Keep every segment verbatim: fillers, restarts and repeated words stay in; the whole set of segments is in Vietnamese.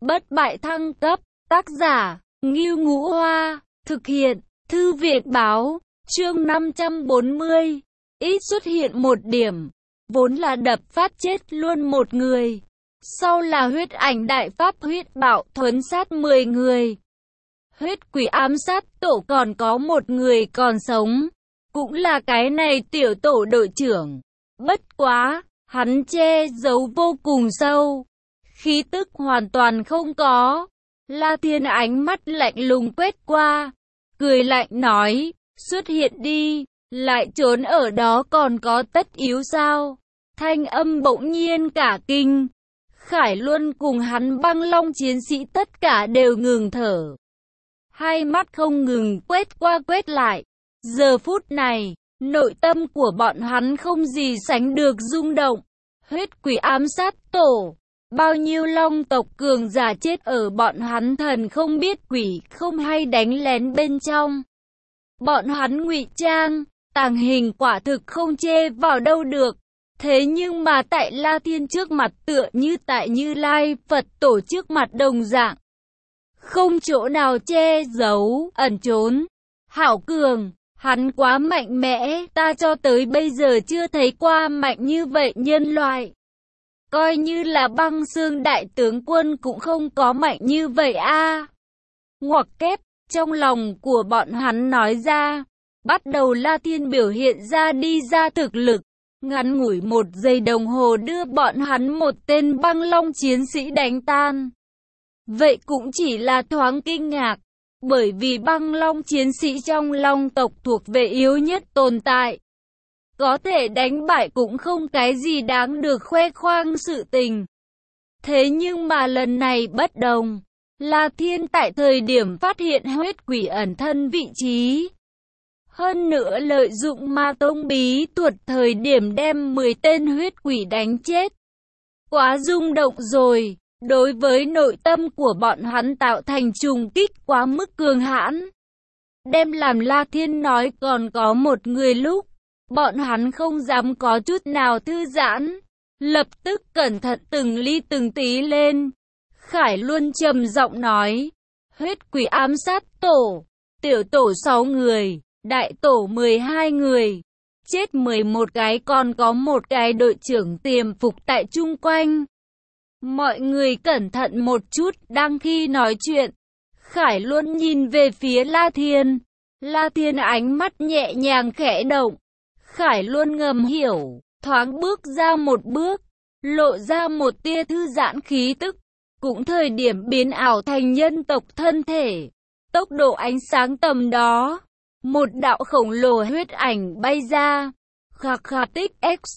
Bất bại thăng cấp, tác giả, Ngưu Ngũ Hoa, thực hiện, Thư viện báo, chương năm trăm bốn mươi, ít xuất hiện một điểm, vốn là đập phát chết luôn một người, sau là huyết ảnh đại pháp huyết bạo thuấn sát mười người. Huyết quỷ ám sát tổ còn có một người còn sống, cũng là cái này tiểu tổ đội trưởng. Bất quá, hắn che giấu vô cùng sâu, khí tức hoàn toàn không có. La Thiên ánh mắt lạnh lùng quét qua, cười lạnh nói, xuất hiện đi, lại trốn ở đó còn có tất yếu sao? Thanh âm bỗng nhiên cả kinh, Khải Luân cùng hắn băng long chiến sĩ tất cả đều ngừng thở. Hai mắt không ngừng quét qua quét lại. Giờ phút này, nội tâm của bọn hắn không gì sánh được rung động. Huyết quỷ ám sát tổ, bao nhiêu long tộc cường giả chết ở bọn hắn thần không biết quỷ không hay đánh lén bên trong. Bọn hắn ngụy trang, tàng hình quả thực không chê vào đâu được. Thế nhưng mà tại La Thiên trước mặt tựa như tại Như Lai Phật tổ trước mặt đồng dạng, không chỗ nào che giấu, ẩn trốn. Hảo cường, hắn quá mạnh mẽ, ta cho tới bây giờ chưa thấy qua mạnh như vậy nhân loại. Coi như là băng xương đại tướng quân cũng không có mạnh như vậy a. À. Ngoặc kép, trong lòng của bọn hắn nói ra, bắt đầu La Thiên biểu hiện ra đi ra thực lực. Ngắn ngủi một giây đồng hồ đưa bọn hắn một tên băng long chiến sĩ đánh tan. Vậy cũng chỉ là thoáng kinh ngạc, bởi vì băng long chiến sĩ trong long tộc thuộc về yếu nhất tồn tại. Có thể đánh bại cũng không cái gì đáng được khoe khoang sự tình. Thế nhưng mà lần này bất đồng, La Thiên tại thời điểm phát hiện huyết quỷ ẩn thân vị trí. Hơn nữa lợi dụng ma tông bí thuật thời điểm đem mười tên huyết quỷ đánh chết. Quá rung động rồi, đối với nội tâm của bọn hắn tạo thành trùng kích quá mức cường hãn. Đem làm La Thiên nói còn có một người lúc, bọn hắn không dám có chút nào thư giãn. Lập tức cẩn thận từng ly từng tí lên. Khải Luân trầm giọng nói, huyết quỷ ám sát tổ, tiểu tổ sáu người. Đại tổ mười hai người, chết mười một cái, còn có một cái đội trưởng tiềm phục tại chung quanh. Mọi người cẩn thận một chút. Đang khi nói chuyện, Khải Luân nhìn về phía La Thiên. La Thiên ánh mắt nhẹ nhàng khẽ động. Khải Luân ngầm hiểu, thoáng bước ra một bước, lộ ra một tia thư giãn khí tức. Cũng thời điểm biến ảo thành nhân tộc thân thể, tốc độ ánh sáng tầm đó. Một đạo khổng lồ huyết ảnh bay ra, khạc khạc tích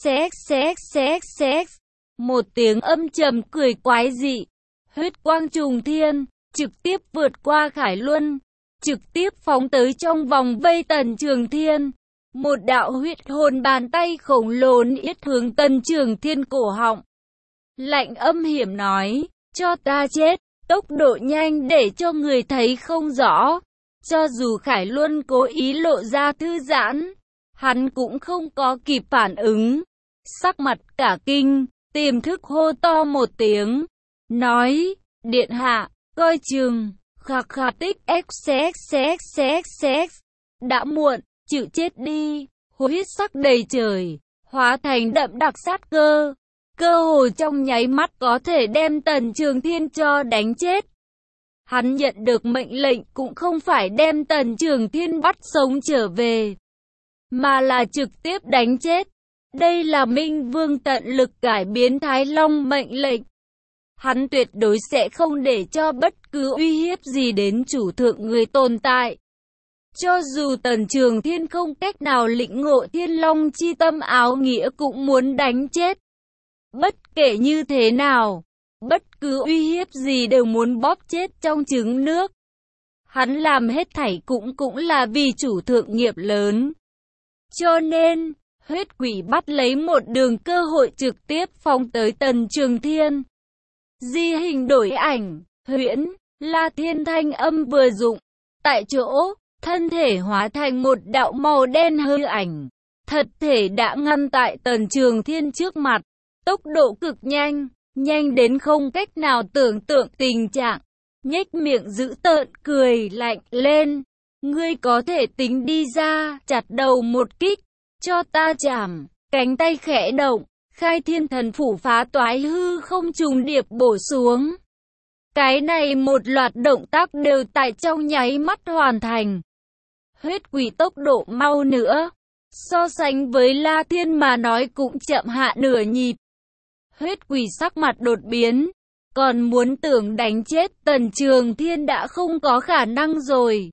xxxxxx, một tiếng âm trầm cười quái dị, huyết quang trùng thiên, trực tiếp vượt qua Khải Luân, trực tiếp phóng tới trong vòng vây Tần Trường Thiên. Một đạo huyết hồn bàn tay khổng lồ yết hướng Tần Trường Thiên cổ họng. Lạnh âm hiểm nói, cho ta chết, tốc độ nhanh để cho người thấy không rõ. Cho dù Khải Luân cố ý lộ ra thư giãn, hắn cũng không có kịp phản ứng. Sắc mặt cả kinh, tiềm thức hô to một tiếng, nói, điện hạ, coi chừng, khạc khạc tích xxxxx, đã muộn, chịu chết đi. Huyết sắc đầy trời, hóa thành đậm đặc sát cơ, cơ hồ trong nháy mắt có thể đem Tần Trường Thiên cho đánh chết. Hắn nhận được mệnh lệnh cũng không phải đem Tần Trường Thiên bắt sống trở về, mà là trực tiếp đánh chết. Đây là Minh Vương tận lực cải biến Thái Long mệnh lệnh. Hắn tuyệt đối sẽ không để cho bất cứ uy hiếp gì đến chủ thượng người tồn tại. Cho dù Tần Trường Thiên không cách nào lĩnh ngộ Thiên Long chi tâm áo nghĩa cũng muốn đánh chết. Bất kể như thế nào, bất cứ uy hiếp gì đều muốn bóp chết trong trứng nước. Hắn làm hết thảy cũng cũng là vì chủ thượng nghiệp lớn. Cho nên, huyết quỷ bắt lấy một đường cơ hội trực tiếp phóng tới Tần Trường Thiên. Di hình đổi ảnh, huyễn, La Thiên thanh âm vừa dụng. Tại chỗ, thân thể hóa thành một đạo màu đen hư ảnh. Thật thể đã ngăn tại Tần Trường Thiên trước mặt. Tốc độ cực nhanh, nhanh đến không cách nào tưởng tượng tình trạng. Nhếch miệng dữ tợn cười lạnh lên. Ngươi có thể tính đi ra, chặt đầu một kích, cho ta chảm. Cánh tay khẽ động, khai thiên thần phủ phá toái hư không trùng điệp bổ xuống. Cái này một loạt động tác đều tại trong nháy mắt hoàn thành. Huyết quỷ tốc độ mau nữa, so sánh với La Thiên mà nói cũng chậm hạ nửa nhịp. Huyết quỷ sắc mặt đột biến, còn muốn tưởng đánh chết Tần Trường Thiên đã không có khả năng rồi.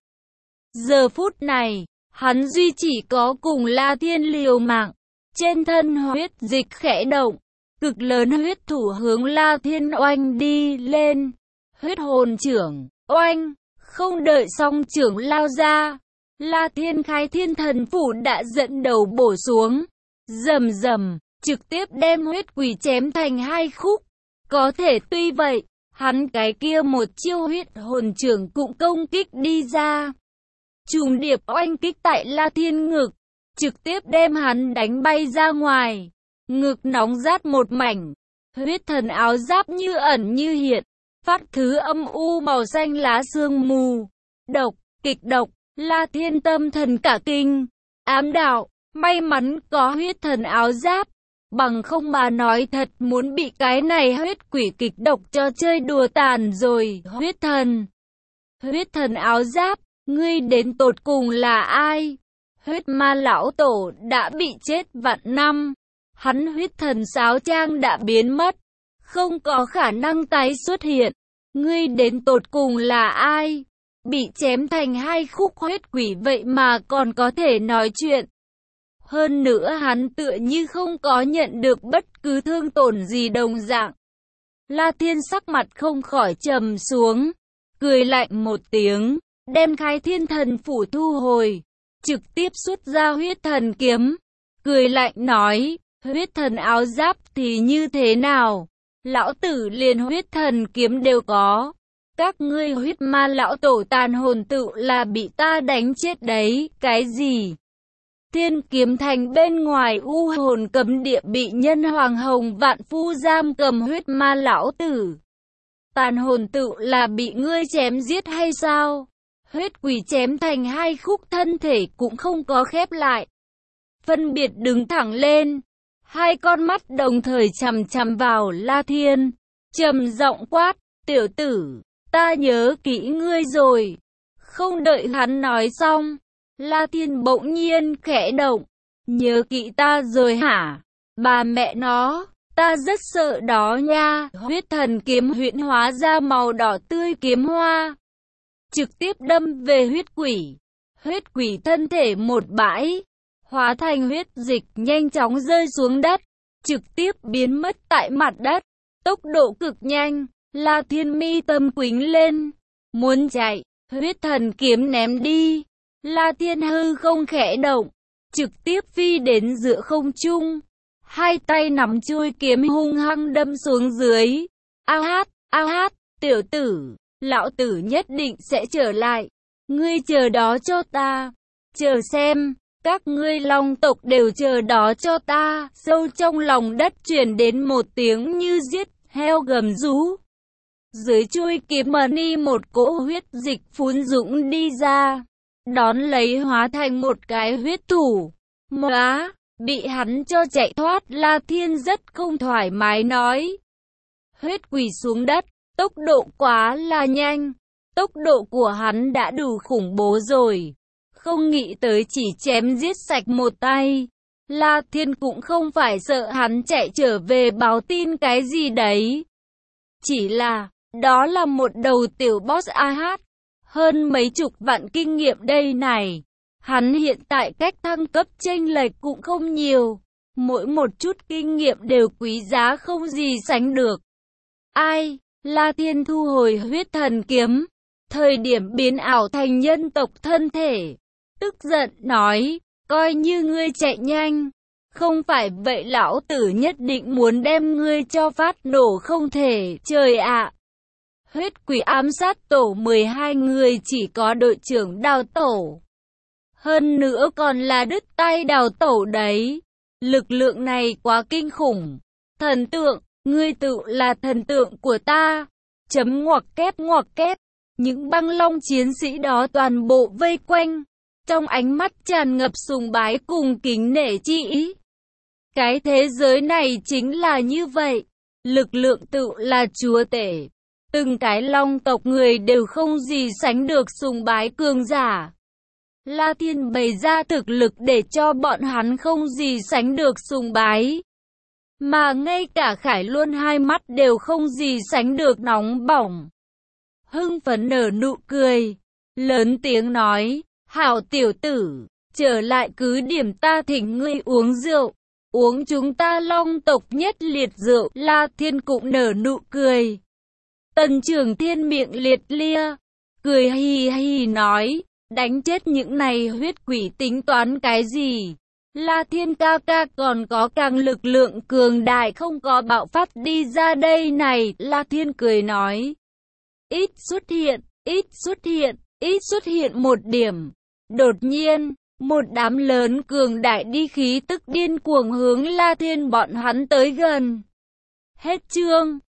Giờ phút này, hắn duy chỉ có cùng La Thiên liều mạng. Trên thân huyết dịch khẽ động, cực lớn huyết thủ hướng La Thiên oanh đi lên. Huyết hồn trưởng, oanh, không đợi song trưởng lao ra. La Thiên khai thiên thần phủ đã dẫn đầu bổ xuống. Rầm rầm, trực tiếp đem huyết quỷ chém thành hai khúc. Có thể tuy vậy, hắn cái kia một chiêu huyết hồn trưởng cũng công kích đi ra. Trùng điệp oanh kích tại La Thiên ngực, trực tiếp đem hắn đánh bay ra ngoài. Ngực nóng rát một mảnh, huyết thần áo giáp như ẩn như hiện, phát thứ âm u màu xanh lá sương mù. Độc, kịch độc, La Thiên tâm thần cả kinh, ám đạo, may mắn có huyết thần áo giáp. Bằng không mà nói thật muốn bị cái này huyết quỷ kịch độc cho chơi đùa tàn rồi. Huyết thần, huyết thần áo giáp, ngươi đến tột cùng là ai? Huyết ma lão tổ đã bị chết vạn năm, hắn huyết thần sáo trang đã biến mất, không có khả năng tái xuất hiện. Ngươi đến tột cùng là ai? Bị chém thành hai khúc huyết quỷ vậy mà còn có thể nói chuyện. Hơn nữa hắn tựa như không có nhận được bất cứ thương tổn gì đồng dạng. La Thiên sắc mặt không khỏi trầm xuống, cười lạnh một tiếng, đem khai thiên thần phủ thu hồi, trực tiếp xuất ra huyết thần kiếm, cười lạnh nói, huyết thần áo giáp thì như thế nào? Lão tử liền huyết thần kiếm đều có. Các ngươi huyết ma lão tổ tàn hồn tự là bị ta đánh chết đấy. Cái gì? Thiên kiếm thành bên ngoài u hồn cấm địa bị nhân hoàng hồng vạn phu giam cầm huyết ma lão tử. Tàn hồn tự là bị ngươi chém giết hay sao? Huyết quỷ chém thành hai khúc thân thể cũng không có khép lại. Phân biệt đứng thẳng lên. Hai con mắt đồng thời chằm chằm vào La Thiên. Trầm giọng quát, tiểu tử, ta nhớ kỹ ngươi rồi. Không đợi hắn nói xong, La Thiên bỗng nhiên khẽ động. Nhớ kỹ ta rồi hả? Bà mẹ nó, ta rất sợ đó nha. Huyết thần kiếm huyễn hóa ra màu đỏ tươi kiếm hoa, trực tiếp đâm về huyết quỷ. Huyết quỷ thân thể một bãi, hóa thành huyết dịch nhanh chóng rơi xuống đất, trực tiếp biến mất tại mặt đất. Tốc độ cực nhanh, La Thiên mi tâm quính lên, muốn chạy, huyết thần kiếm ném đi. La Thiên hư không khẽ động, trực tiếp phi đến giữa không trung, hai tay nắm chuôi kiếm hung hăng đâm xuống dưới. A hát, a hát, tiểu tử, lão tử nhất định sẽ trở lại, ngươi chờ đó cho ta, chờ xem, các ngươi long tộc đều chờ đó cho ta. Sâu trong lòng đất truyền đến một tiếng như giết heo gầm rú. Dưới chuôi kiếm mani một cỗ huyết dịch phun dũng đi ra, đón lấy hóa thành một cái huyết thủ. Móa, bị hắn cho chạy thoát. La Thiên rất không thoải mái nói. Huyết quỷ xuống đất, tốc độ quá là nhanh, tốc độ của hắn đã đủ khủng bố rồi. Không nghĩ tới chỉ chém giết sạch một tay, La Thiên cũng không phải sợ hắn chạy trở về báo tin cái gì đấy. Chỉ là, đó là một đầu tiểu boss a hát, hơn mấy chục vạn kinh nghiệm đây này. Hắn hiện tại cách thăng cấp chênh lệch cũng không nhiều, mỗi một chút kinh nghiệm đều quý giá không gì sánh được. Ai? La Thiên thu hồi huyết thần kiếm, thời điểm biến ảo thành nhân tộc thân thể, tức giận nói, coi như ngươi chạy nhanh, không phải vậy lão tử nhất định muốn đem ngươi cho phát nổ không thể. Trời ạ! Huyết quỷ ám sát tổ mười hai người chỉ có đội trưởng Đào Tổ, hơn nữa còn là đứt tay Đào Tổ đấy. Lực lượng này quá kinh khủng. Thần tượng, Ngươi tự là thần tượng của ta. Chấm ngoặc kép ngoặc kép. Những băng long chiến sĩ đó toàn bộ vây quanh, trong ánh mắt tràn ngập sùng bái cùng kính nể chi ý. Cái thế giới này chính là như vậy. Lực lượng tự là chúa tể. Từng cái long tộc người đều không gì sánh được sùng bái cường giả. La Thiên bày ra thực lực để cho bọn hắn không gì sánh được sùng bái. Mà ngay cả Khải Luân hai mắt đều không gì sánh được nóng bỏng. Hưng phấn nở nụ cười, lớn tiếng nói, hảo tiểu tử, trở lại cứ điểm ta thỉnh ngươi uống rượu, uống chúng ta long tộc nhất liệt rượu. La Thiên cũng nở nụ cười. Tần Trường Thiên miệng liệt lia, cười hì hì nói, đánh chết những này huyết quỷ tính toán cái gì? La Thiên ca ca còn có càng lực lượng cường đại không có bạo phát đi ra đây này. La Thiên cười nói, ít xuất hiện, ít xuất hiện, ít xuất hiện một điểm. Đột nhiên, một đám lớn cường đại đi khí tức điên cuồng hướng La Thiên bọn hắn tới gần. Hết chương.